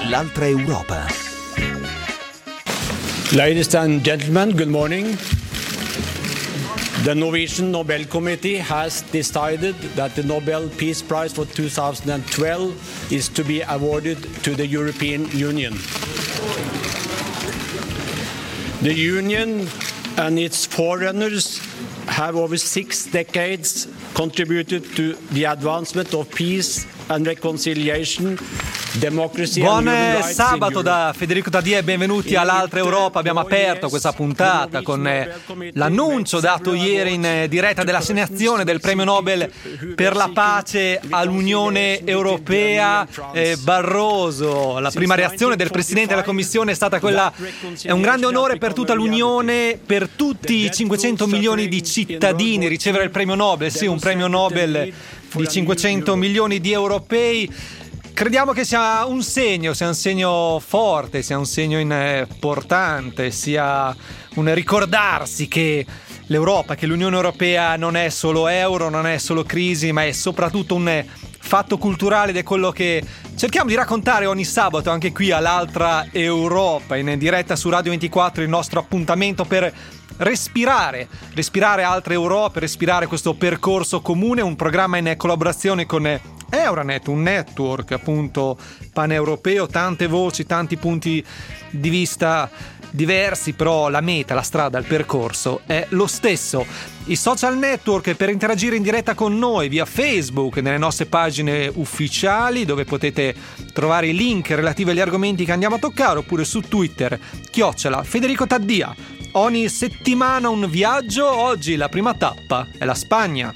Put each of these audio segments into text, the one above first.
l'altra Europa. Ladies and gentlemen, good morning. The Norwegian Nobel Committee has decided that the Nobel Peace Prize for 2012 is to be awarded to the European Union. The Union and its forerunners have over 6 decades contributed to the advancement of peace and reconciliation, democracy and human Buon rights sabato da Federico Taddia e benvenuti all'altra Europa. Abbiamo aperto questa puntata con l'annuncio dato ieri in diretta dell'assegnazione del premio Nobel per la pace all'Unione Europea. Barroso, la prima reazione del Presidente della Commissione è stata quella: è un grande onore per tutta l'Unione, per tutti i 500 milioni di cittadini ricevere il premio Nobel. Sì, un premio Nobel di 500 milioni di europei. Crediamo che sia un segno forte, sia un segno importante, sia un ricordarsi che l'Europa, che l'Unione Europea non è solo euro, non è solo crisi, ma è soprattutto un fatto culturale, ed è quello che cerchiamo di raccontare ogni sabato anche qui all'altra Europa, in diretta su Radio 24, il nostro appuntamento per respirare altre Europe, respirare questo percorso comune, un programma in collaborazione con Euranet, un network appunto paneuropeo, tante voci, tanti punti di vista diversi, però la meta, la strada, il percorso è lo stesso. I social network per interagire in diretta con noi via Facebook, nelle nostre pagine ufficiali, dove potete trovare i link relativi agli argomenti che andiamo a toccare, oppure su Twitter @Federico Taddia. Ogni settimana un viaggio. Oggi la prima tappa è la Spagna.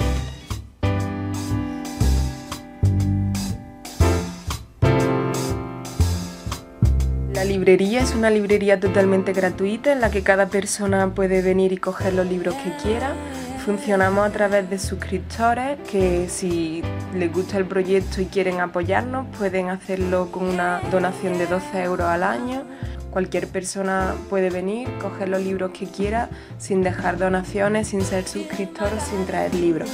La librería es una librería totalmente gratuita en la que cada persona puede venir y coger los libros que quiera. Funcionamos a través de suscriptores que, si les gusta el proyecto y quieren apoyarnos, pueden hacerlo con una donación de 12 euros al año. Cualquier persona puede venir, coger los libros que quiera, sin dejar donaciones, sin ser suscriptor, sin traer libros.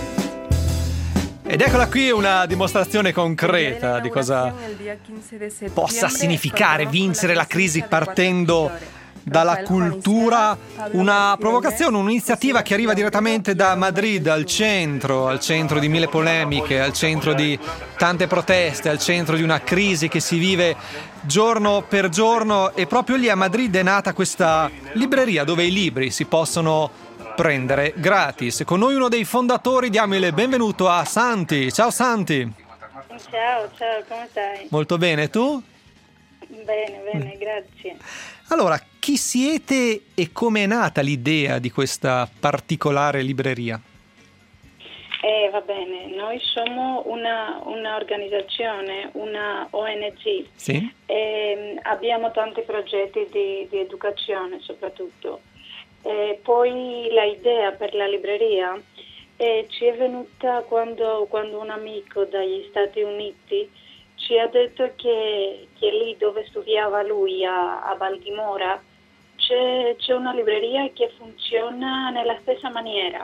Ed eccola qui una dimostrazione concreta di cosa possa significare vincere la crisi partendo dalla cultura. Una provocazione, un'iniziativa che arriva direttamente da Madrid, al centro di mille polemiche, al centro di tante proteste, al centro di una crisi che si vive giorno per giorno. E proprio lì a Madrid è nata questa libreria dove i libri si possono prendere gratis. Con noi uno dei fondatori, diamo il benvenuto a Santi. Ciao Santi. Ciao, come stai? Molto bene, tu? Bene, grazie. Allora, chi siete e come è nata l'idea di questa particolare libreria? Va bene, noi siamo una organizzazione, una ONG. Sì. Abbiamo tanti progetti di educazione soprattutto. Poi l'idea per la libreria ci è venuta quando un amico dagli Stati Uniti ci ha detto che lì dove studiava lui a Baltimora c'è una libreria che funziona nella stessa maniera.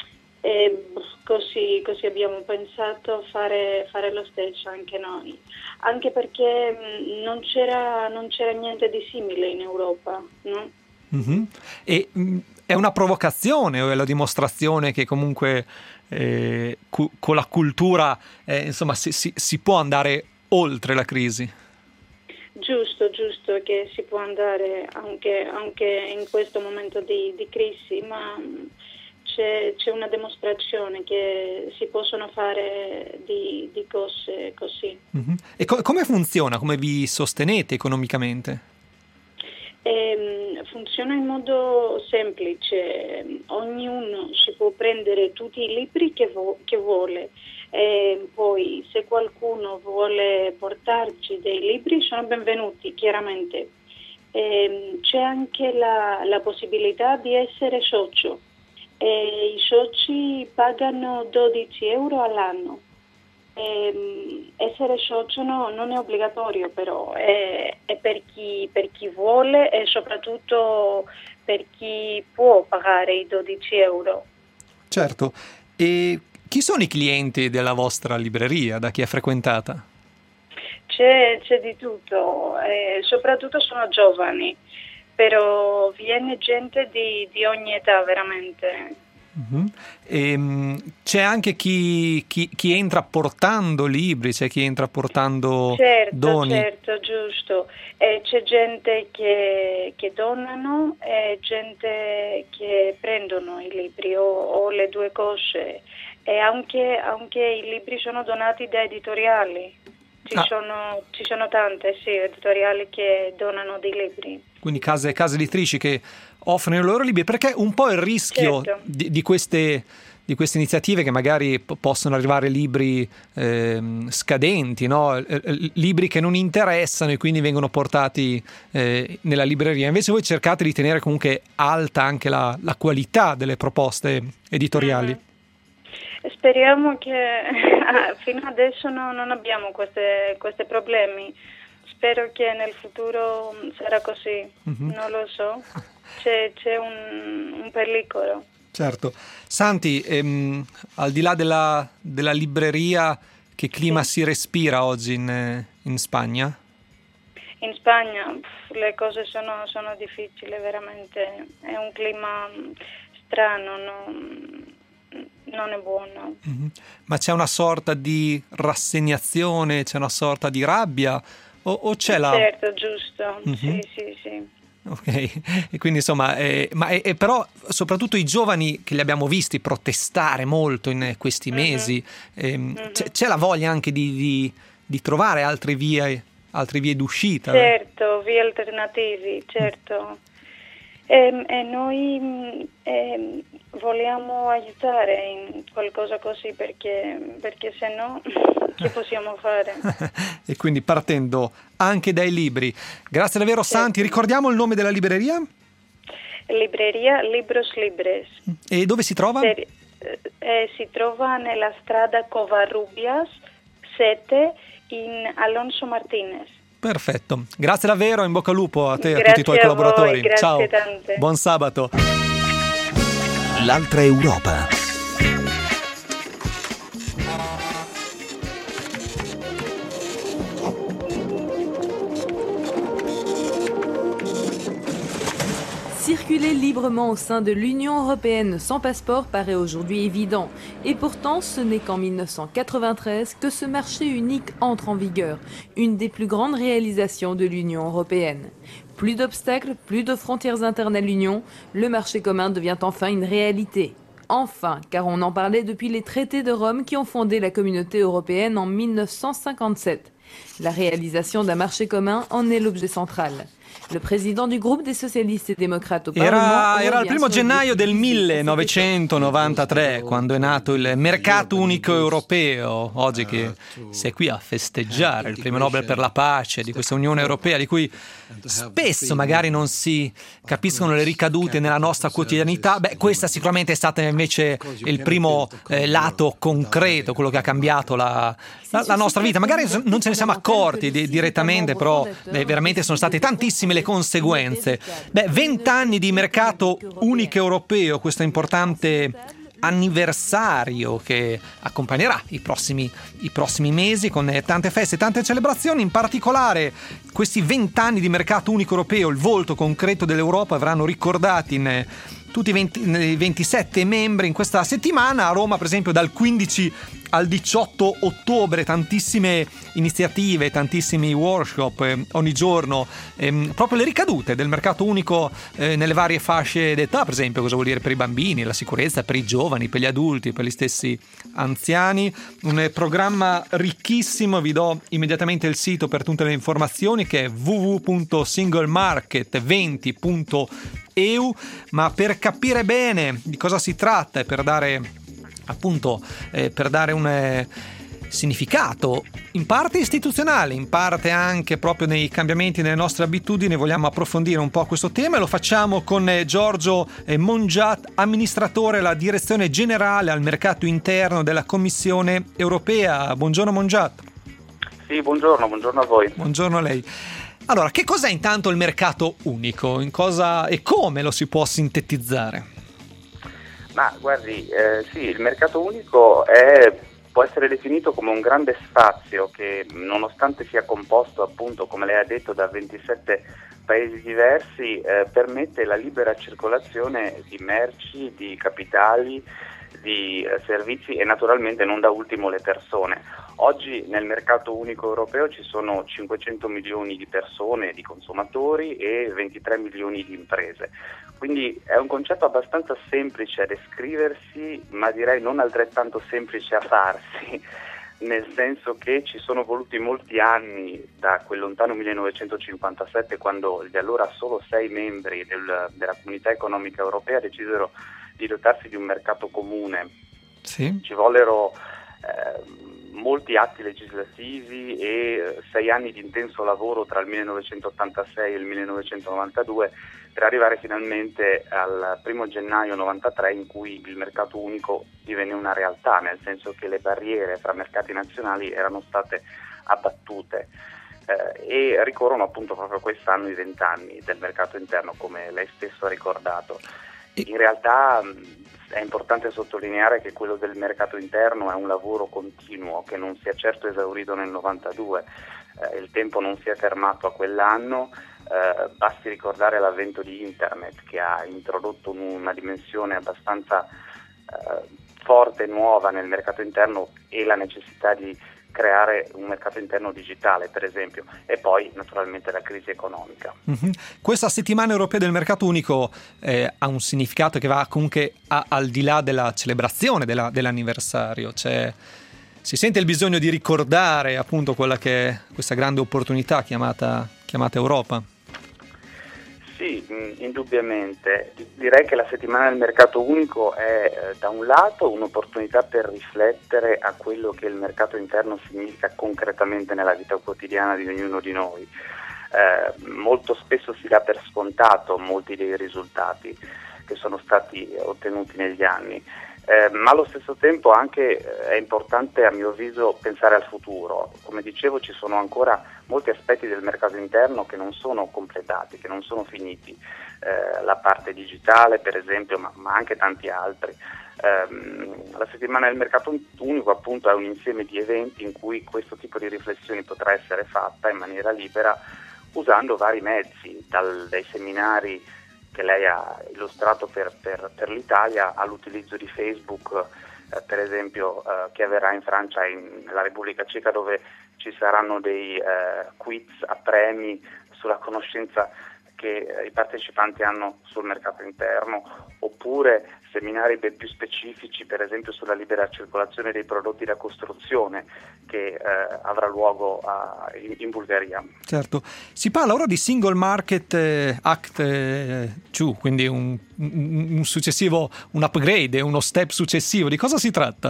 Così abbiamo pensato fare lo stesso anche noi, anche perché non c'era niente di simile in Europa, no? Mm-hmm. E è una provocazione o è la dimostrazione che comunque con la cultura insomma si può andare oltre la crisi? Giusto che si può andare anche in questo momento di crisi, ma c'è una dimostrazione che si possono fare di cose così. Mm-hmm. E come funziona? Come vi sostenete economicamente? Funziona in modo semplice, ognuno si può prendere tutti i libri che vuole, poi se qualcuno vuole portarci dei libri sono benvenuti chiaramente. C'è anche la possibilità di essere socio, i soci pagano 12 euro all'anno. Essere socio non è obbligatorio, però è per chi vuole e soprattutto per chi può pagare i 12 euro. Certo. E chi sono i clienti della vostra libreria, da chi è frequentata? c'è di tutto, soprattutto sono giovani, però viene gente di ogni età veramente. C'è anche chi entra portando libri, c'è chi entra portando doni. Certo, giusto. C'è gente che donano e gente che prendono i libri o le due cose. E anche i libri sono donati da editoriali. Ci sono tante editoriali che donano dei libri. Quindi case editrici che offrono i loro libri, perché un po' il rischio di queste iniziative che magari possono arrivare libri scadenti, no? Libri che non interessano e quindi vengono portati nella libreria. Invece voi cercate di tenere comunque alta anche la qualità delle proposte editoriali. Speriamo che fino adesso non abbiamo questi problemi. Spero che nel futuro sarà così, non lo so, c'è un pericolo. Certo. Santi, al di là della libreria, che clima si respira oggi in Spagna? In Spagna le cose sono difficili, veramente, è un clima strano, non è buono. Ma c'è una sorta di rassegnazione, c'è una sorta di rabbia? O c'è la... Certo, giusto, sì. Ok, e quindi insomma, però soprattutto i giovani che li abbiamo visti protestare molto in questi mesi, c'è la voglia anche di trovare altre vie d'uscita. Certo, vie alternativi, certo. E noi vogliamo aiutare in qualcosa così perché se no che possiamo fare? E quindi partendo anche dai libri. Grazie davvero, certo. Santi, ricordiamo il nome della libreria? Libreria Libros Libres. E dove si trova? Si trova nella strada Covarrubias 7 in Alonso Martinez. Perfetto, grazie davvero, in bocca al lupo a te e a tutti i tuoi collaboratori. Grazie ciao, tante. Buon sabato. L'altra Europa. Circuler librement au sein de l'Union européenne sans passeport paraît aujourd'hui évident. Et pourtant, ce n'est qu'en 1993 que ce marché unique entre en vigueur, une des plus grandes réalisations de l'Union européenne. Plus d'obstacles, plus de frontières internes à l'Union, le marché commun devient enfin une réalité. Enfin, car on en parlait depuis les traités de Rome qui ont fondé la communauté européenne en 1957. La réalisation d'un marché commun en est l'objet central. Il presidente del gruppo dei socialisti e democrati era il 1 gennaio del 1993 quando è nato il mercato unico europeo. Oggi che sei qui a festeggiare il premio Nobel per la pace di questa Unione Europea di cui spesso magari non si capiscono le ricadute nella nostra quotidianità. Questa sicuramente è stata invece il primo lato concreto, quello che ha cambiato la nostra vita. Magari non ce ne siamo accorti direttamente, però veramente sono state tantissime le conseguenze. 20 anni di mercato unico europeo, questo importante anniversario che accompagnerà i prossimi mesi con tante feste, tante celebrazioni. In particolare questi 20 anni di mercato unico europeo, il volto concreto dell'Europa, avranno ricordati in tutti i 27 membri in questa settimana. A Roma, per esempio, dal 15 al 18 ottobre tantissime iniziative, tantissimi workshop ogni giorno, proprio le ricadute del mercato unico nelle varie fasce d'età, per esempio cosa vuol dire per i bambini, la sicurezza per i giovani, per gli adulti, per gli stessi anziani. Un programma ricchissimo, vi do immediatamente il sito per tutte le informazioni che è www.singlemarket20.eu, ma per capire bene di cosa si tratta e per dare un significato in parte istituzionale, in parte anche proprio nei cambiamenti nelle nostre abitudini, vogliamo approfondire un po' questo tema e lo facciamo con Giorgio Mongiat, amministratore alla direzione generale al mercato interno della Commissione Europea. Buongiorno Mongiat. Sì, buongiorno a voi. Buongiorno a lei. Allora, che cos'è intanto il mercato unico? In cosa e come lo si può sintetizzare? Ma guardi, sì, il mercato unico è può essere definito come un grande spazio che, nonostante sia composto appunto, come lei ha detto, da 27 paesi diversi, permette la libera circolazione di merci, di capitali, di servizi e naturalmente non da ultimo le persone. Oggi nel mercato unico europeo ci sono 500 milioni di persone, di consumatori e 23 milioni di imprese. Quindi è un concetto abbastanza semplice a descriversi, ma direi non altrettanto semplice a farsi, nel senso che ci sono voluti molti anni, da quel lontano 1957, quando gli allora solo 6 membri della Comunità Economica Europea decisero di dotarsi di un mercato comune. Sì. Ci vollero molti atti legislativi e 6 anni di intenso lavoro tra il 1986 e il 1992 per arrivare finalmente al 1 gennaio 93 in cui il mercato unico divenne una realtà, nel senso che le barriere fra mercati nazionali erano state abbattute. E ricorrono appunto proprio quest'anno i 20 anni del mercato interno, come lei stesso ha ricordato. In realtà è importante sottolineare che quello del mercato interno è un lavoro continuo che non si è certo esaurito nel 92, il tempo non si è fermato a quell'anno, basti ricordare l'avvento di Internet che ha introdotto una dimensione abbastanza forte e nuova nel mercato interno e la necessità di creare un mercato interno digitale, per esempio, e poi naturalmente la crisi economica. Mm-hmm. Questa settimana europea del mercato unico ha un significato che va comunque al di là della celebrazione dell'anniversario, cioè si sente il bisogno di ricordare appunto quella che è questa grande opportunità chiamata Europa. Sì, indubbiamente. Direi che la settimana del mercato unico è da un lato un'opportunità per riflettere a quello che il mercato interno significa concretamente nella vita quotidiana di ognuno di noi. Molto spesso si dà per scontato molti dei risultati che sono stati ottenuti negli anni. Ma allo stesso tempo anche è importante, a mio avviso, pensare al futuro. Come dicevo, ci sono ancora molti aspetti del mercato interno che non sono completati, che non sono finiti. La parte digitale, per esempio, ma anche tanti altri. La settimana del mercato unico appunto è un insieme di eventi in cui questo tipo di riflessioni potrà essere fatta in maniera libera usando vari mezzi, dai seminari che lei ha illustrato per l'Italia all'utilizzo di Facebook, per esempio, che avverrà in Francia e nella Repubblica Ceca, dove ci saranno dei quiz a premi sulla conoscenza che i partecipanti hanno sul mercato interno, oppure seminari ben più specifici, per esempio sulla libera circolazione dei prodotti da costruzione, che avrà luogo in Bulgaria. Certo. Si parla ora di Single Market Act 2, quindi un successivo, un upgrade, uno step successivo. Di cosa si tratta?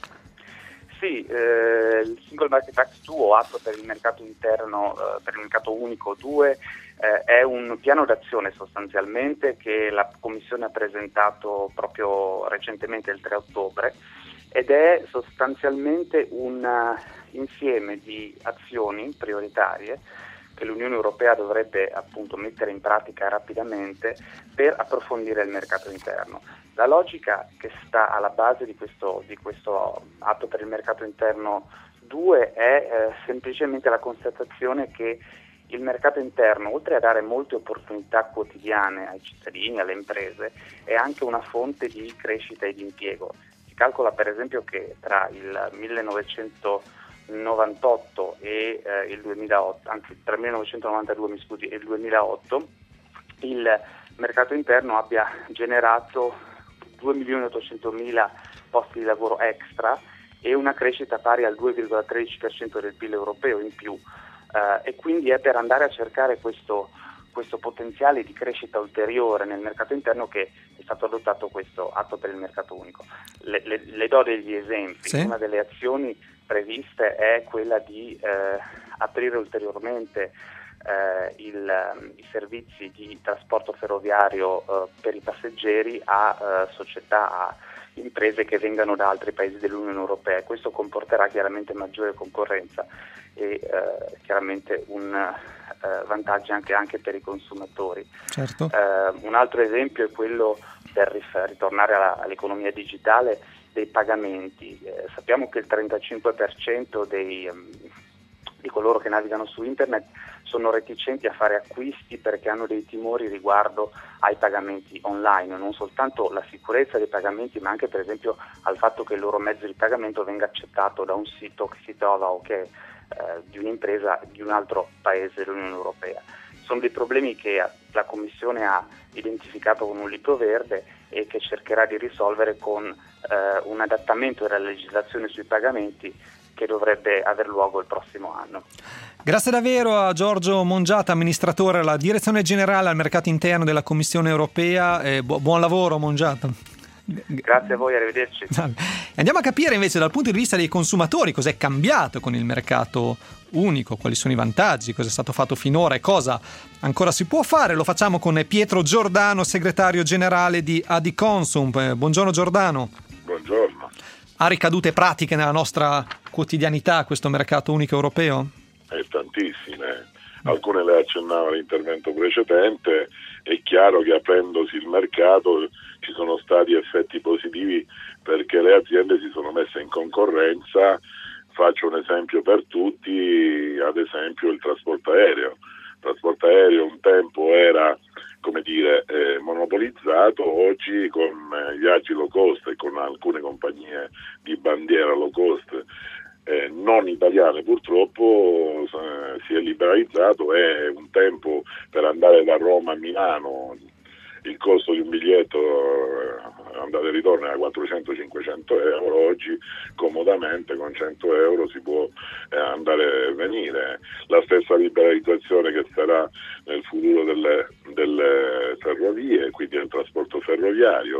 Sì, il Single Market Act 2 o atto per il mercato interno, per il mercato unico 2, è un piano d'azione sostanzialmente che la Commissione ha presentato proprio recentemente il 3 ottobre ed è sostanzialmente un insieme di azioni prioritarie che l'Unione Europea dovrebbe appunto mettere in pratica rapidamente per approfondire il mercato interno. La logica che sta alla base di questo atto per il mercato interno 2 è semplicemente la constatazione che il mercato interno, oltre a dare molte opportunità quotidiane ai cittadini, alle imprese, è anche una fonte di crescita e di impiego. Si calcola per esempio che tra il 1998 e il 2008, anzi tra il 1992 e il 2008, il mercato interno abbia generato 2.800.000 posti di lavoro extra e una crescita pari al 2,13% del PIL europeo in più. E quindi è per andare a cercare questo potenziale di crescita ulteriore nel mercato interno che è stato adottato questo atto per il mercato unico. Le do degli esempi. Sì. Una delle azioni previste è quella di aprire ulteriormente i servizi di trasporto ferroviario per i passeggeri a società, a imprese che vengano da altri paesi dell'Unione Europea. Questo comporterà chiaramente maggiore concorrenza e chiaramente un vantaggio anche per i consumatori. Certo. Un altro esempio è quello, per ritornare all'economia digitale, dei pagamenti. Sappiamo che il 35% di coloro che navigano su internet sono reticenti a fare acquisti perché hanno dei timori riguardo ai pagamenti online, non soltanto la sicurezza dei pagamenti, ma anche per esempio al fatto che il loro mezzo di pagamento venga accettato da un sito che si trova o che di un'impresa di un altro paese dell'Unione Europea. Sono dei problemi che la Commissione ha identificato con un libro verde e che cercherà di risolvere con un adattamento della legislazione sui pagamenti che dovrebbe aver luogo il prossimo anno. Grazie davvero a Giorgio Mongiata, amministratore alla Direzione Generale al Mercato Interno della Commissione Europea. Buon lavoro, Mongiata. Grazie a voi, arrivederci. Andiamo a capire invece dal punto di vista dei consumatori cosa è cambiato con il mercato unico, quali sono i vantaggi, cosa è stato fatto finora e cosa ancora si può fare. Lo facciamo con Pietro Giordano, segretario generale di Adiconsum. Buongiorno Giordano. Buongiorno. Ha ricadute pratiche nella nostra quotidianità questo mercato unico europeo? Tantissime. Alcune le accennava l'intervento precedente. È chiaro che aprendosi il mercato ci sono stati effetti positivi perché le aziende si sono messe in concorrenza. Faccio un esempio per tutti, ad esempio il trasporto aereo. Il trasporto aereo un tempo era, monopolizzato, oggi con viaggi low cost e con alcune compagnie di bandiera low cost non italiane purtroppo si è liberalizzato e un tempo per andare da Roma a Milano il costo di un biglietto andata e ritorno era 400-500 euro, oggi comodamente con 100 euro si può andare e venire. La stessa liberalizzazione che sarà nel futuro delle ferrovie, quindi del trasporto ferroviario,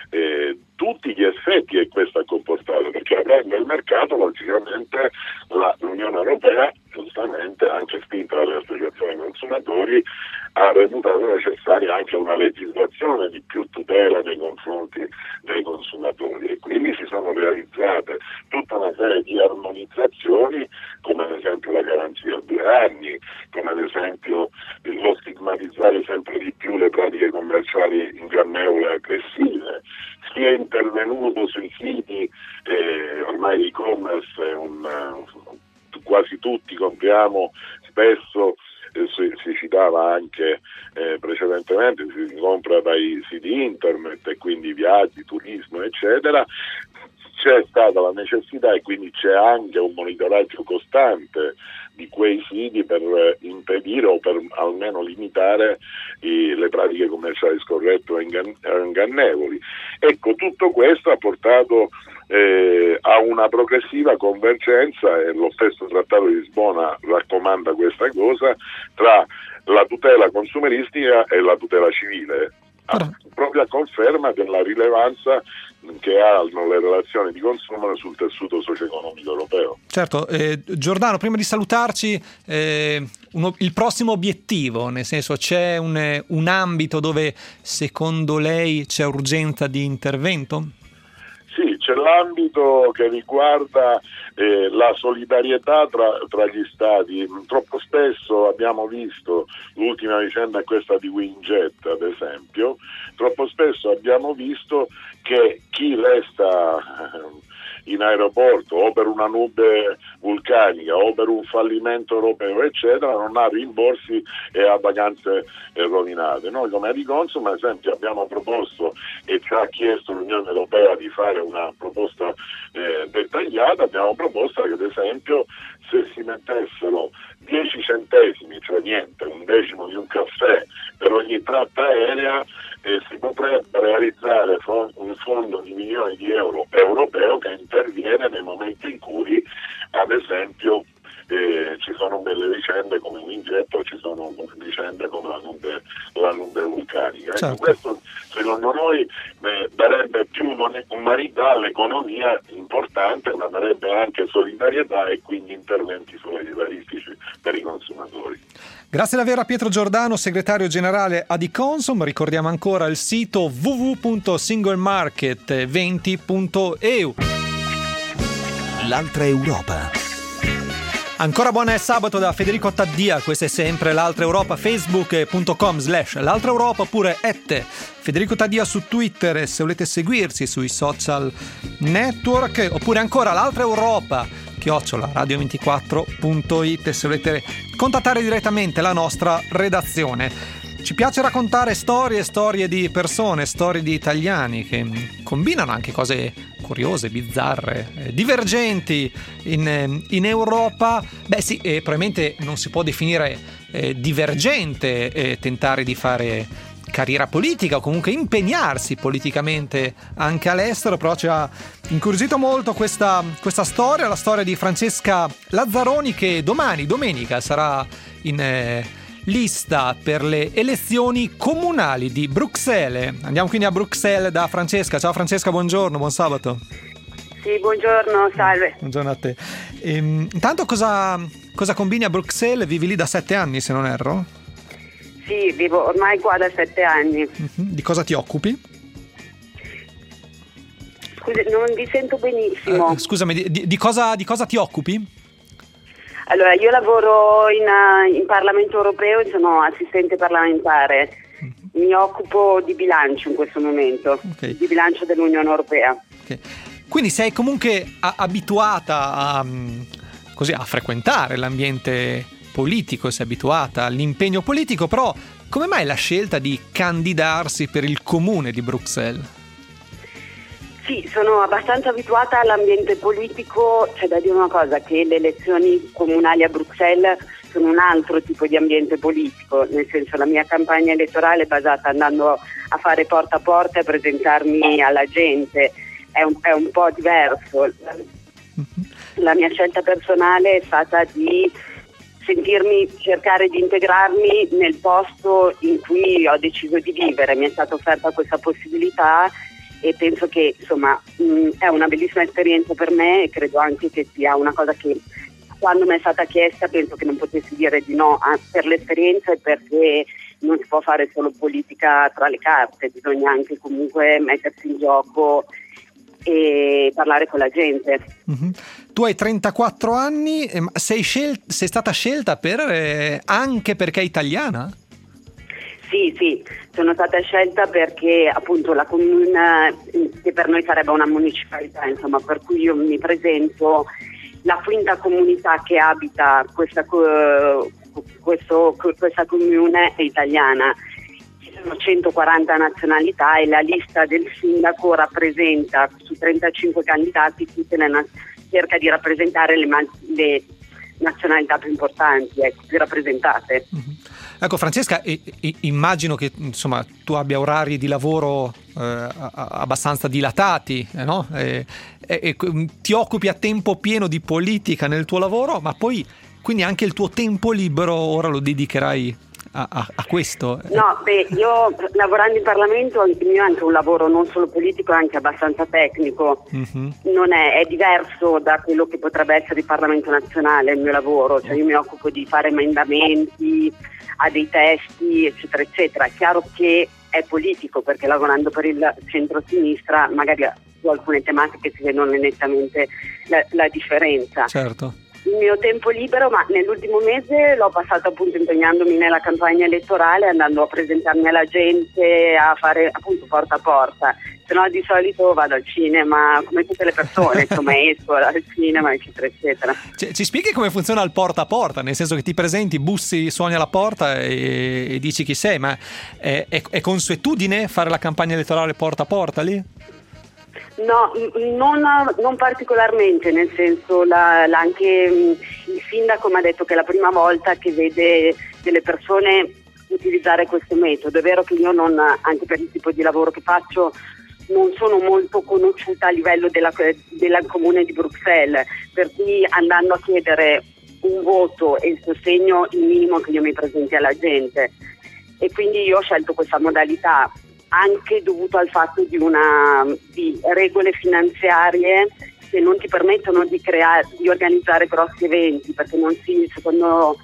tutti gli effetti che questo ha comportato, perché aprendo il mercato logicamente l'Unione Europea, giustamente anche spinta dalle associazioni consumatori, ha reputato necessaria anche una legislazione di più tutela nei confronti dei consumatori e quindi si sono realizzate tutta una serie di armonizzazioni, come ad esempio la garanzia a 2 anni, come ad esempio lo stigmatizzare sempre di più le pratiche commerciali ingannevoli e aggressive. Si è intervenuto sui siti, ormai l'e-commerce quasi tutti compriamo spesso, si citava anche precedentemente, si compra dai siti internet e quindi viaggi, turismo eccetera. C'è stata la necessità e quindi c'è anche un monitoraggio costante di quei siti per impedire o per almeno limitare le pratiche commerciali scorrette o ingannevoli. Ecco, tutto questo ha portato a una progressiva convergenza e lo stesso Trattato di Lisbona raccomanda questa cosa tra la tutela consumeristica e la tutela civile, proprio a conferma della rilevanza che hanno le relazioni di consumo sul tessuto socio-economico europeo. Certo, Giordano, prima di salutarci, il prossimo obiettivo, nel senso c'è un ambito dove secondo lei c'è urgenza di intervento? Sì, c'è l'ambito che riguarda la solidarietà tra gli Stati. Troppo spesso abbiamo visto, l'ultima vicenda è questa di WinJet ad esempio, troppo spesso abbiamo visto che chi resta in aeroporto o per una nube vulcanica o per un fallimento europeo eccetera non ha rimborsi e ha vacanze rovinate. Noi come Adiconsum ad esempio abbiamo proposto e ci ha chiesto l'Unione Europea di fare una proposta dettagliata, abbiamo proposto che ad esempio se si mettessero 10 centesimi, cioè niente, un decimo di un caffè per ogni tratta aerea, si potrebbe realizzare un fondo di milioni di euro europeo che interviene nei momenti in cui ad esempio ci sono delle vicende come WinJet o ci sono vicende come la nube vulcanica. Certo. Ecco, questo secondo noi darebbe più umanità all'economia importante, ma darebbe anche solidarietà e quindi interventi solidaristici per i consumatori. Grazie davvero a Pietro Giordano, segretario generale Adiconsum. Ricordiamo ancora il sito www.singlemarket20.eu. L'altra Europa. Ancora buon sabato da Federico Taddia, questa è sempre l'Altra Europa, facebook.com/l'Altra Europa oppure Federico Taddia su Twitter, e se volete seguirsi sui social network, oppure ancora l'Altra Europa @radio24.it se volete contattare direttamente la nostra redazione. Ci piace raccontare storie di persone, storie di italiani che combinano anche cose curiose, bizzarre, divergenti in Europa. Beh sì, probabilmente non si può definire divergente tentare di fare carriera politica o comunque impegnarsi politicamente anche all'estero, però ci ha incuriosito molto questa storia, la storia di Francesca Lazzaroni, che domenica sarà in lista per le elezioni comunali di Bruxelles. Andiamo quindi a Bruxelles da Francesca. Ciao Francesca, buongiorno, buon sabato. Sì, buongiorno, salve. Buongiorno a te. Intanto cosa combini a Bruxelles? Vivi lì da 7 anni, se non erro? Sì, vivo ormai qua da 7 anni. Di cosa ti occupi? Scusi, non vi sento benissimo. Scusami, di cosa ti occupi? Allora, io lavoro in Parlamento europeo e sono assistente parlamentare. Mi occupo di bilancio in questo momento, okay. Di bilancio dell'Unione Europea. Okay. Quindi sei comunque abituata a frequentare l'ambiente politico, sei abituata all'impegno politico, però come mai la scelta di candidarsi per il comune di Bruxelles? Sì, sono abbastanza abituata all'ambiente politico. C'è da dire una cosa, che le elezioni comunali a Bruxelles sono un altro tipo di ambiente politico, nel senso, la mia campagna elettorale è basata andando a fare porta a porta e presentarmi alla gente, è un po' diverso. La mia scelta personale è stata di cercare di integrarmi nel posto in cui ho deciso di vivere. Mi è stata offerta questa possibilità e penso che insomma è una bellissima esperienza per me, e credo anche che sia una cosa che quando mi è stata chiesta penso che non potessi dire di no, per l'esperienza e perché non si può fare solo politica tra le carte, bisogna anche comunque mettersi in gioco e parlare con la gente. Mm-hmm. Tu hai 34 anni, sei stata scelta anche perché è italiana? Sì, sono stata scelta perché appunto la comune, che per noi sarebbe una municipalità, insomma, per cui io mi presento, la quinta comunità che abita questa comune è italiana. Ci sono 140 nazionalità e la lista del sindaco rappresenta su 35 candidati cerca di rappresentare le nazionalità più importanti, più rappresentate. Mm-hmm. Ecco Francesca, immagino che insomma tu abbia orari di lavoro abbastanza dilatati, no? E ti occupi a tempo pieno di politica nel tuo lavoro, ma poi quindi anche il tuo tempo libero ora lo dedicherai a questo? No, io lavorando in Parlamento il mio è anche un lavoro non solo politico, è anche abbastanza tecnico. Mm-hmm. Non è diverso da quello che potrebbe essere il Parlamento nazionale il mio lavoro, cioè io mi occupo di fare emendamenti a dei testi eccetera eccetera. È chiaro che è politico perché lavorando per il centro-sinistra magari su alcune tematiche si vedono nettamente la differenza. Certo. Il mio tempo libero, ma nell'ultimo mese l'ho passato appunto impegnandomi nella campagna elettorale, andando a presentarmi alla gente, a fare appunto porta a porta. Se no di solito vado al cinema, come tutte le persone, insomma esco al cinema eccetera eccetera. Ci spieghi come funziona il porta a porta? Nel senso che ti presenti, bussi, suoni alla porta e dici chi sei, ma è consuetudine fare la campagna elettorale porta a porta lì? No, non particolarmente, nel senso anche il sindaco mi ha detto che è la prima volta che vede delle persone utilizzare questo metodo. È vero che io anche per il tipo di lavoro che faccio, non sono molto conosciuta a livello della comune di Bruxelles, per cui andando a chiedere un voto e il sostegno, il minimo che io mi presenti alla gente, e quindi io ho scelto questa modalità anche dovuto al fatto di regole finanziarie che non ti permettono di organizzare grossi eventi, perché secondo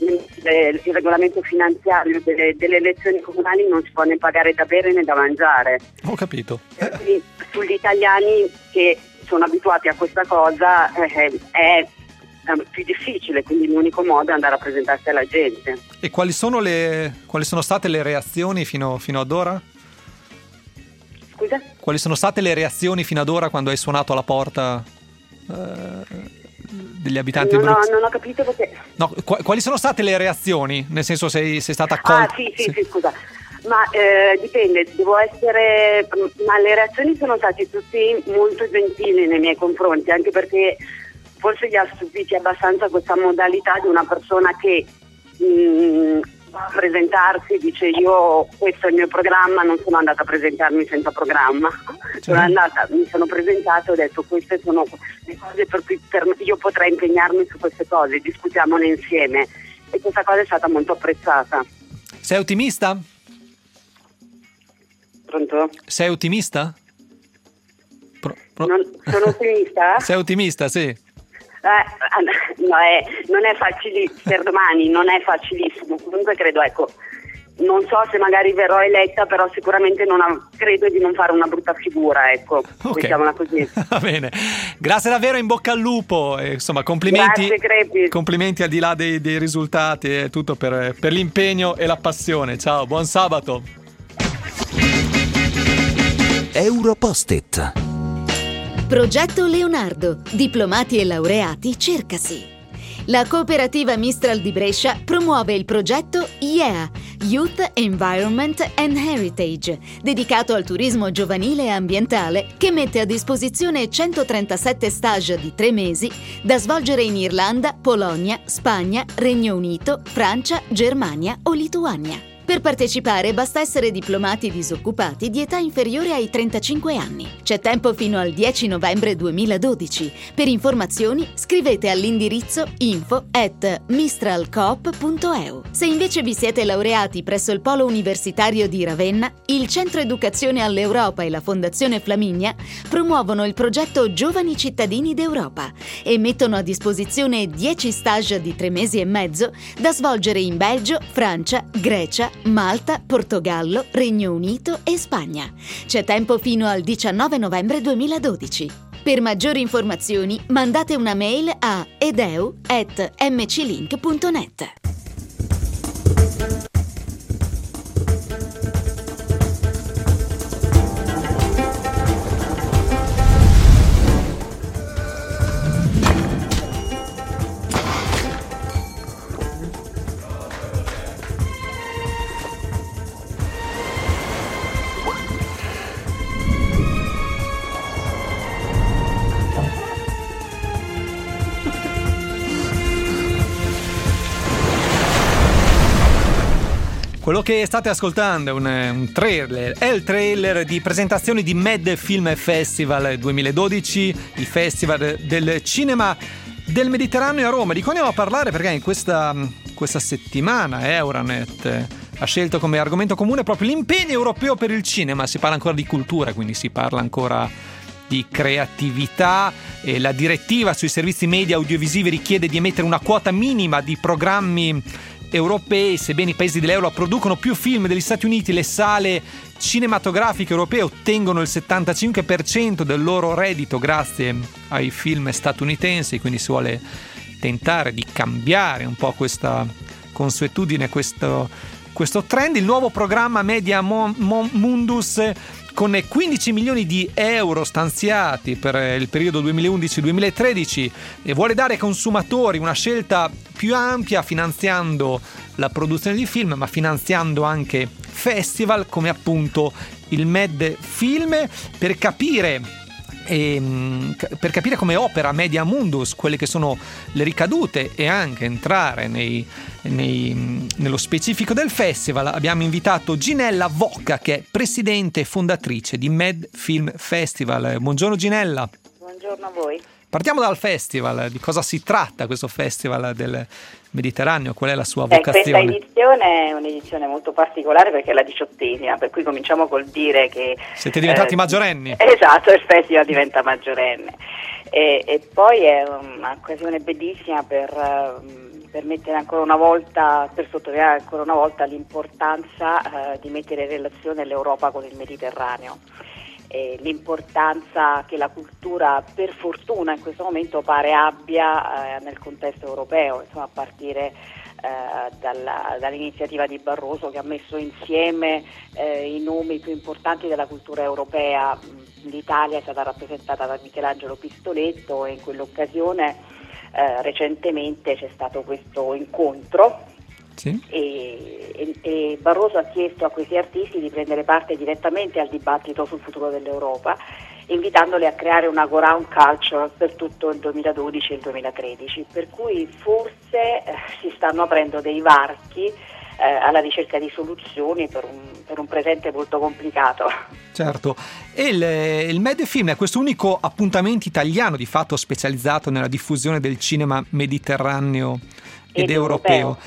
il regolamento finanziario delle elezioni comunali non si può né pagare da bere né da mangiare. Ho capito. Sugli italiani che sono abituati a questa cosa è più difficile, quindi l'unico modo è andare a presentarsi alla gente. E quali sono state le reazioni fino ad ora? Scusa? Quali sono state le reazioni fino ad ora quando hai suonato alla porta degli abitanti di Bruxelles? Non ho capito perché. No, quali sono state le reazioni? Nel senso, sei stata accolta? Sì, scusa. Ma dipende, ma le reazioni sono stati tutti molto gentili nei miei confronti, anche perché forse gli ha stupiti abbastanza questa modalità di una persona che va a presentarsi, dice io questo è il mio programma, non sono andata a presentarmi senza programma, mi sono presentata e ho detto queste sono le cose per cui io potrei impegnarmi su queste cose, discutiamone insieme, e questa cosa è stata molto apprezzata. Sei ottimista? Pronto? Sei ottimista? Sono ottimista? Sei ottimista, sì. Non è facile per domani, non è facilissimo. Comunque credo, non so se magari verrò eletta, però sicuramente credo di non fare una brutta figura, mettiamola così. Va bene, grazie davvero, in bocca al lupo, insomma complimenti. Grazie, Crepi. Complimenti al di là dei risultati, è tutto per l'impegno e la passione. Ciao, buon sabato. Europost-it. Progetto Leonardo, diplomati e laureati cercasi. La cooperativa Mistral di Brescia promuove il progetto YEA, Youth Environment and Heritage, dedicato al turismo giovanile e ambientale, che mette a disposizione 137 stage di 3 mesi da svolgere in Irlanda, Polonia, Spagna, Regno Unito, Francia, Germania o Lituania. Per partecipare basta essere diplomati disoccupati di età inferiore ai 35 anni. C'è tempo fino al 10 novembre 2012. Per informazioni scrivete all'indirizzo info@mistralcoop.eu. Se invece vi siete laureati presso il Polo Universitario di Ravenna, il Centro Educazione all'Europa e la Fondazione Flaminia promuovono il progetto Giovani Cittadini d'Europa e mettono a disposizione 10 stage di 3 mesi e mezzo da svolgere in Belgio, Francia, Grecia, Malta, Portogallo, Regno Unito e Spagna. C'è tempo fino al 19 novembre 2012. Per maggiori informazioni mandate una mail a edeu@mclink.net. Quello che state ascoltando è un trailer, è il trailer di presentazione di Med Film Festival 2012, il festival del cinema del Mediterraneo a Roma. Di cui andiamo a parlare perché in questa settimana Euronet ha scelto come argomento comune proprio l'impegno europeo per il cinema. Si parla ancora di cultura, quindi si parla ancora di creatività, e la direttiva sui servizi media audiovisivi richiede di emettere una quota minima di programmi europei. Sebbene i paesi dell'euro producono più film degli Stati Uniti, le sale cinematografiche europee ottengono il 75% del loro reddito grazie ai film statunitensi, quindi si vuole tentare di cambiare un po' questa consuetudine, questo trend. Il nuovo programma Media Mundus, con 15 milioni di euro stanziati per il periodo 2011-2013, e vuole dare ai consumatori una scelta più ampia, finanziando la produzione di film, ma finanziando anche festival come appunto il Med Film, per capire come opera Media Mundus, quelle che sono le ricadute, e anche entrare nello specifico del festival. Abbiamo invitato Ginella Vocca, che è presidente e fondatrice di Med Film Festival. Buongiorno Ginella. Buongiorno a voi. Partiamo dal festival. Di cosa si tratta questo festival del Mediterraneo? Qual è la sua vocazione? Questa edizione è un'edizione molto particolare perché è la 18ª, per cui cominciamo col dire che siete diventati maggiorenni. Esatto, il festival diventa maggiorenne, e poi è un'occasione bellissima per mettere ancora una volta, per sottolineare ancora una volta l'importanza di mettere in relazione l'Europa con il Mediterraneo. l'importanza che la cultura, per fortuna in questo momento, pare abbia nel contesto europeo, insomma, a partire dall'iniziativa di Barroso, che ha messo insieme i nomi più importanti della cultura europea. L'Italia è stata rappresentata da Michelangelo Pistoletto e in quell'occasione recentemente c'è stato questo incontro. Sì. E Barroso ha chiesto a questi artisti di prendere parte direttamente al dibattito sul futuro dell'Europa, invitandoli a creare una go-round culture per tutto il 2012 e il 2013, per cui forse si stanno aprendo dei varchi alla ricerca di soluzioni per un presente molto complicato. Certo, e il Medefilm è questo unico appuntamento italiano di fatto specializzato nella diffusione del cinema mediterraneo ed europeo.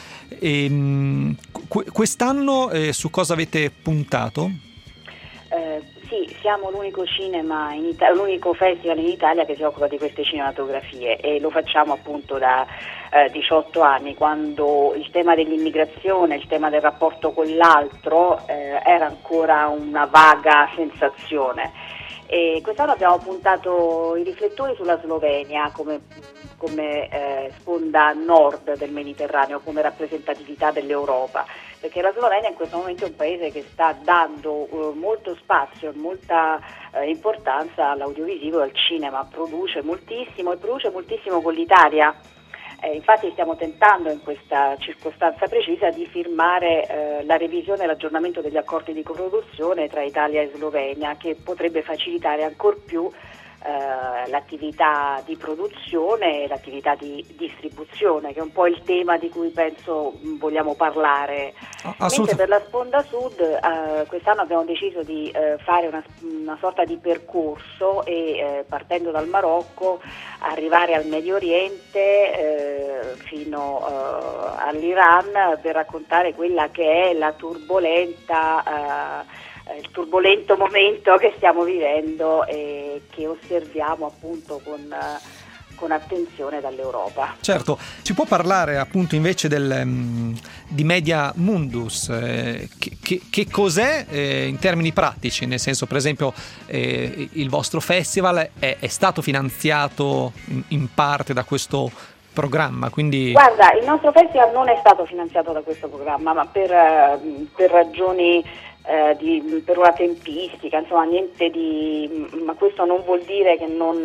Quest'anno su cosa avete puntato? Sì, siamo l'unico cinema l'unico festival in Italia che si occupa di queste cinematografie, e lo facciamo appunto da 18 anni, quando il tema dell'immigrazione, il tema del rapporto con l'altro era ancora una vaga sensazione. E quest'anno abbiamo puntato i riflettori sulla Slovenia come sponda nord del Mediterraneo, come rappresentatività dell'Europa, perché la Slovenia in questo momento è un paese che sta dando molto spazio e molta importanza all'audiovisivo e al cinema, produce moltissimo con l'Italia. Infatti stiamo tentando in questa circostanza precisa di firmare la revisione e l'aggiornamento degli accordi di coproduzione tra Italia e Slovenia, che potrebbe facilitare ancor più l'attività di produzione e l'attività di distribuzione, che è un po' il tema di cui penso vogliamo parlare. Mentre per la sponda sud quest'anno abbiamo deciso di fare una sorta di percorso e partendo dal Marocco arrivare al Medio Oriente fino all'Iran, per raccontare quella che è la il turbolento momento che stiamo vivendo e che osserviamo appunto con attenzione dall'Europa. Certo, ci può parlare appunto invece di Media Mundus, che cos'è in termini pratici, nel senso, per esempio il vostro festival è stato finanziato in parte da questo programma, quindi... Guarda, il nostro festival non è stato finanziato da questo programma, ma per ragioni per una tempistica, insomma niente ma questo non vuol dire che non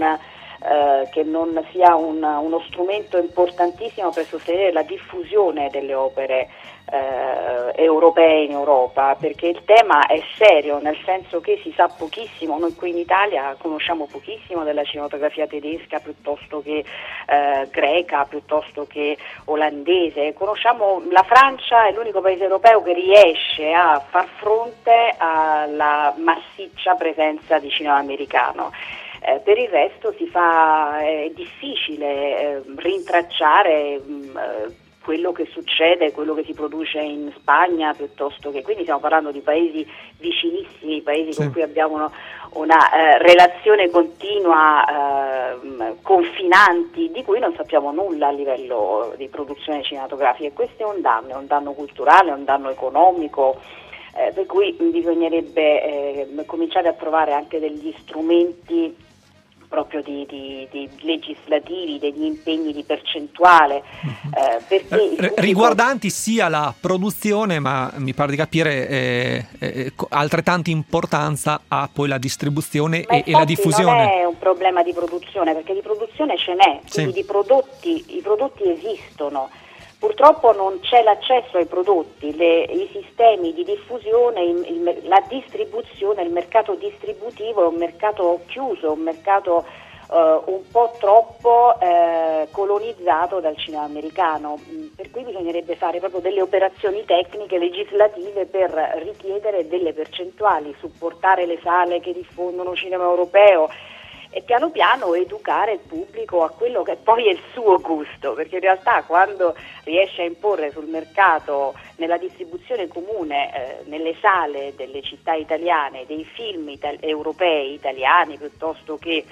sia uno strumento importantissimo per sostenere la diffusione delle opere europee in Europa, perché il tema è serio, nel senso che si sa pochissimo. Noi qui in Italia conosciamo pochissimo della cinematografia tedesca piuttosto che greca, piuttosto che olandese. Conosciamo la Francia, è l'unico paese europeo che riesce a far fronte alla massiccia presenza di cinema americano. Per il resto è difficile rintracciare quello che succede, quello che si produce in Spagna, piuttosto che, quindi stiamo parlando di paesi vicinissimi, paesi con cui abbiamo una relazione continua, confinanti, di cui non sappiamo nulla a livello di produzione cinematografica, e questo è un danno culturale, è un danno economico, per cui bisognerebbe cominciare a trovare anche degli strumenti proprio di legislativi, degli impegni di percentuale, perché riguardanti sia la produzione, ma mi pare di capire altrettanta importanza ha poi la distribuzione e la diffusione. Non è un problema di produzione, perché di produzione ce n'è, quindi i prodotti esistono. Purtroppo non c'è l'accesso ai prodotti, i sistemi di diffusione, la distribuzione, il mercato distributivo è un mercato chiuso, un mercato un po' troppo colonizzato dal cinema americano, per cui bisognerebbe fare proprio delle operazioni tecniche, legislative, per richiedere delle percentuali, supportare le sale che diffondono cinema europeo e piano piano educare il pubblico a quello che poi è il suo gusto, perché in realtà quando riesce a imporre sul mercato, nella distribuzione comune, nelle sale delle città italiane, dei film europei, italiani, piuttosto che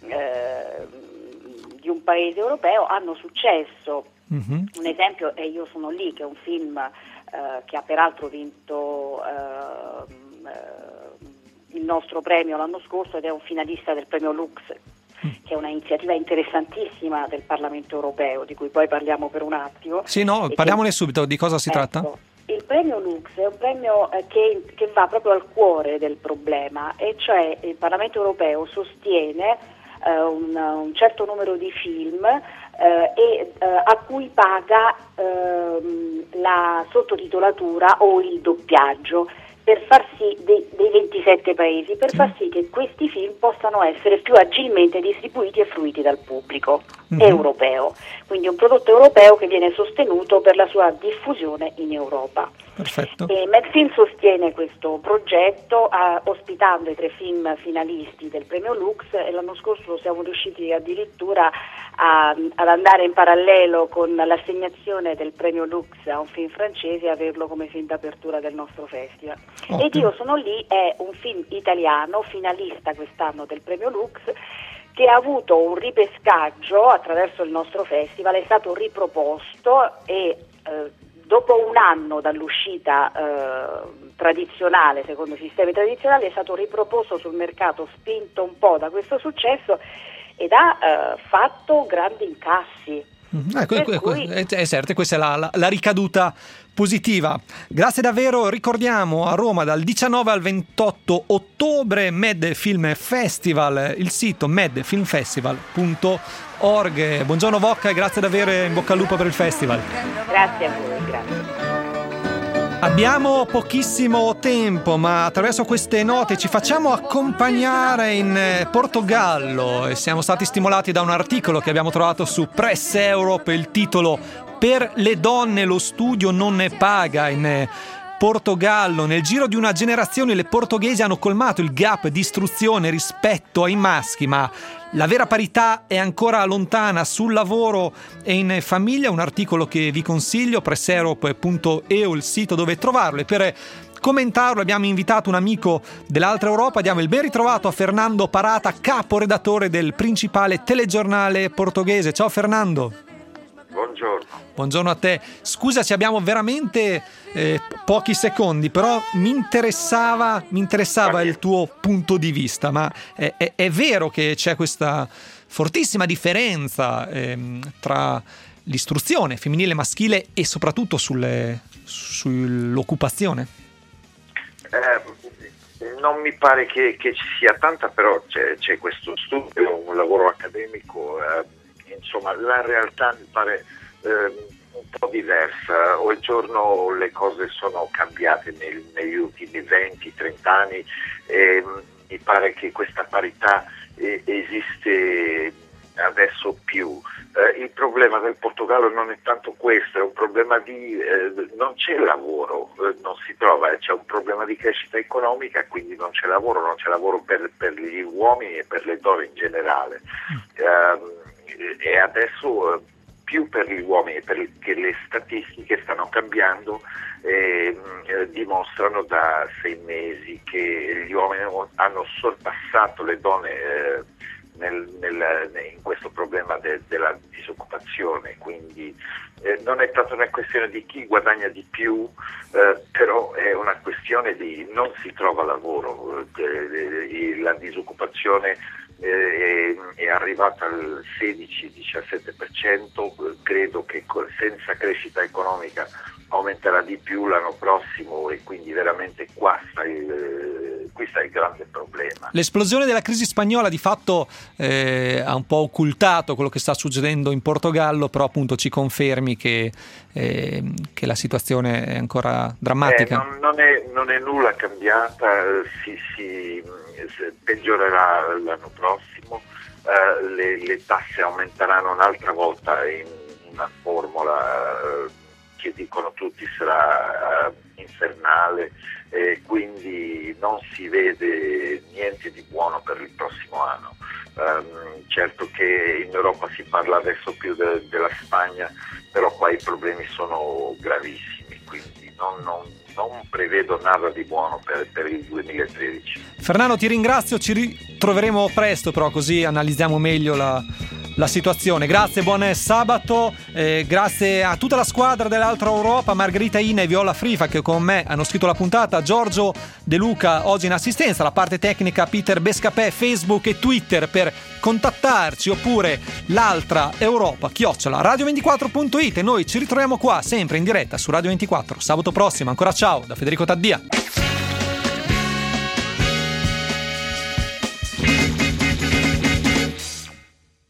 di un paese europeo, hanno successo. Un esempio è Io sono lì, che è un film che ha peraltro vinto il nostro premio l'anno scorso ed è un finalista del premio Lux, che è una iniziativa interessantissima del Parlamento europeo, di cui poi parliamo per un attimo. Sì, no, parliamone subito, di cosa si tratta? Il premio Lux è un premio che va proprio al cuore del problema, e cioè il Parlamento europeo sostiene un certo numero di film a cui paga la sottotitolatura o il doppiaggio per far sì dei 27 paesi, per far sì che questi film possano essere più agilmente distribuiti e fruiti dal pubblico europeo. Quindi un prodotto europeo che viene sostenuto per la sua diffusione in Europa. Perfetto. E Medfilm sostiene questo progetto ospitando i 3 film finalisti del premio Lux, e l'anno scorso siamo riusciti addirittura ad andare in parallelo con l'assegnazione del premio Lux a un film francese e averlo come film d'apertura del nostro festival. Ed Io sono lì è un film italiano finalista quest'anno del premio Lux, che ha avuto un ripescaggio attraverso il nostro festival, è stato riproposto e dopo un anno dall'uscita tradizionale, secondo i sistemi tradizionali, è stato riproposto sul mercato, spinto un po' da questo successo, ed ha fatto grandi incassi. Certo, questa è la ricaduta positiva. Grazie davvero. Ricordiamo, a Roma dal 19 al 28 ottobre Med Film Festival, il sito medfilmfestival.org. Buongiorno Vocca e grazie davvero, in bocca al lupo per il festival. Grazie a voi, grazie. Abbiamo pochissimo tempo, ma attraverso queste note ci facciamo accompagnare in Portogallo, e siamo stati stimolati da un articolo che abbiamo trovato su Press Europe, il titolo "Per le donne lo studio non ne paga". In Portogallo, nel giro di una generazione, le portoghesi hanno colmato il gap di istruzione rispetto ai maschi, ma la vera parità è ancora lontana sul lavoro e in famiglia. Un articolo che vi consiglio, presserope.eu, il sito dove trovarlo, e per commentarlo abbiamo invitato un amico dell'altra Europa. Diamo il ben ritrovato a Fernando Parata, caporedattore del principale telegiornale portoghese. Ciao Fernando. Buongiorno. Buongiorno a te. Scusa, ci abbiamo veramente pochi secondi, però mi interessava il tuo punto di vista, ma è vero che c'è questa fortissima differenza tra l'istruzione femminile e maschile e soprattutto sull'occupazione? Non mi pare che ci sia tanta, però c'è questo studio, un lavoro accademico, insomma la realtà mi pare un po' diversa. Oggigiorno le cose sono cambiate negli ultimi 20-30 anni e mi pare che questa parità esiste adesso più. Il problema del Portogallo non è tanto questo, è un problema di non c'è lavoro, non si trova, c'è un problema di crescita economica, quindi non c'è lavoro per gli uomini e per le donne in generale. E adesso più per gli uomini, perché le statistiche stanno cambiando e dimostrano da 6 mesi che gli uomini hanno sorpassato le donne in questo problema della disoccupazione, quindi non è tanto una questione di chi guadagna di più, però è una questione di non si trova lavoro, la disoccupazione è arrivata al 16-17%, credo che senza crescita economica aumenterà di più l'anno prossimo, e quindi veramente qui sta il grande problema. L'esplosione della crisi spagnola di fatto ha un po' occultato quello che sta succedendo in Portogallo, però appunto ci confermi che la situazione è ancora drammatica. Non è nulla cambiata, si peggiorerà l'anno prossimo, le tasse aumenteranno un'altra volta in una formula che dicono tutti sarà infernale, quindi non si vede niente di buono per il prossimo anno. Certo che in Europa si parla adesso più della Spagna, però qua i problemi sono gravissimi, quindi non prevedo nada di buono per il 2013. Fernando, ti ringrazio, ci ritroveremo presto, però così analizziamo meglio la la situazione. Grazie, buon sabato, grazie a tutta la squadra dell'Altra Europa, Margherita Ina e Viola Frifa che con me hanno scritto la puntata, Giorgio De Luca oggi in assistenza, la parte tecnica Peter Bescapè, Facebook e Twitter per contattarci, oppure l'Altra Europa @radio24.it, e noi ci ritroviamo qua sempre in diretta su Radio 24 sabato prossimo. Ancora ciao da Federico Taddia.